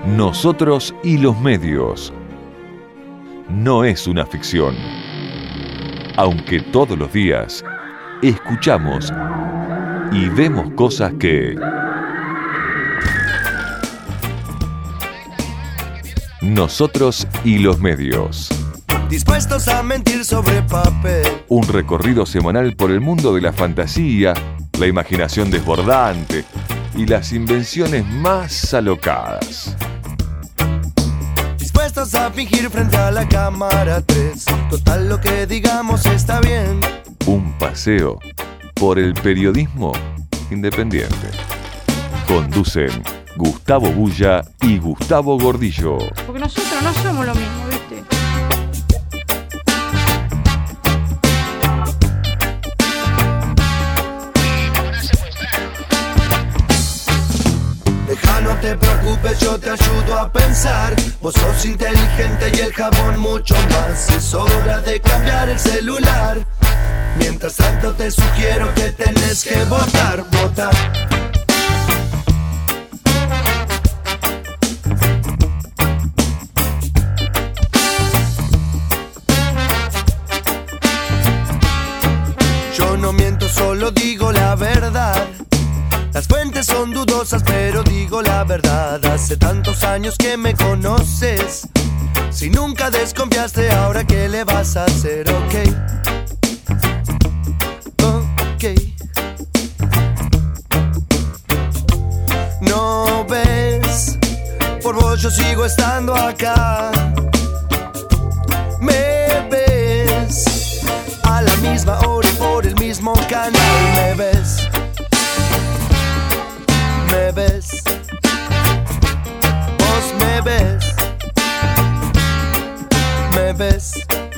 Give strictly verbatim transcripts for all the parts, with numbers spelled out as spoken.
Nosotros y los medios. No es una ficción. Aunque todos los días escuchamos y vemos cosas que Nosotros y los medios. Dispuestos a mentir sobre papel. Un recorrido semanal por el mundo de la fantasía, la imaginación desbordante y las invenciones más alocadas. Dispuestos a fingir frente a la cámara tres. Total, lo que digamos está bien. Un paseo por el periodismo independiente. Conducen Gustavo Bulla y Gustavo Gordillo. Porque nosotros no somos lo mismo, ¿viste? Deja, no te preocupes, yo te ayudo a pensar. Vos sos inteligente y el jabón mucho más. Es hora de cambiar el celular. Mientras tanto te sugiero que tenés que votar, votar. Yo no miento, solo digo la verdad. Las fuentes son dudosas, pero digo la verdad. Hace tantos años que me conoces. Si nunca desconfiaste, ahora ¿qué le vas a hacer? Ok. Ok. No ves, por vos yo sigo estando acá. Me ves a la misma hora y por el mismo canal. Me ves. Me ves, vos me ves, me ves,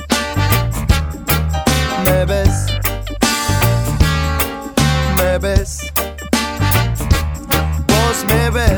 me ves, me ves, vos me ves.